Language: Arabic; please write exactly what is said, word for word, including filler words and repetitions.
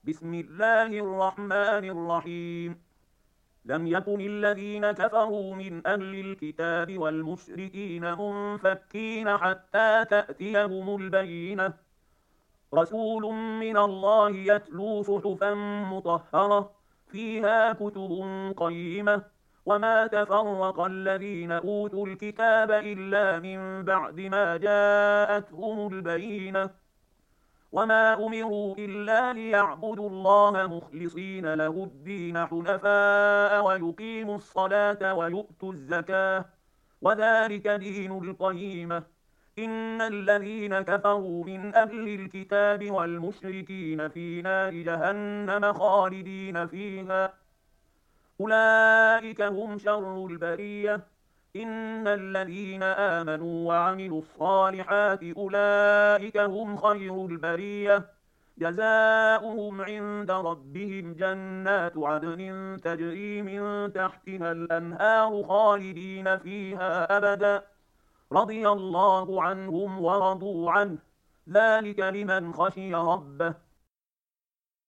بسم الله الرحمن الرحيم. لم يكن الذين كفروا من أهل الكتاب والمشركين منفكين حتى تأتيهم البينة، رسول من الله يتلو صحفا مطهرة فيها كتب قيمة، وما تفرق الذين أوتوا الكتاب إلا من بعد ما جاءتهم البينة، وما أمروا إلا ليعبدوا الله مخلصين له الدين حنفاء ويقيموا الصلاة ويؤتوا الزكاة، وذلك دين القيمة. إن الذين كفروا من أهل الكتاب والمشركين في نار جهنم خالدين فيها، أولئك هم شر البرية. إن الذين آمنوا وعملوا الصالحات أولئك هم خير البرية، جزاؤهم عند ربهم جنات عدن تجري من تحتها الأنهار خالدين فيها أبدا، رضي الله عنهم ورضوا عنه، ذلك لمن خشي ربه.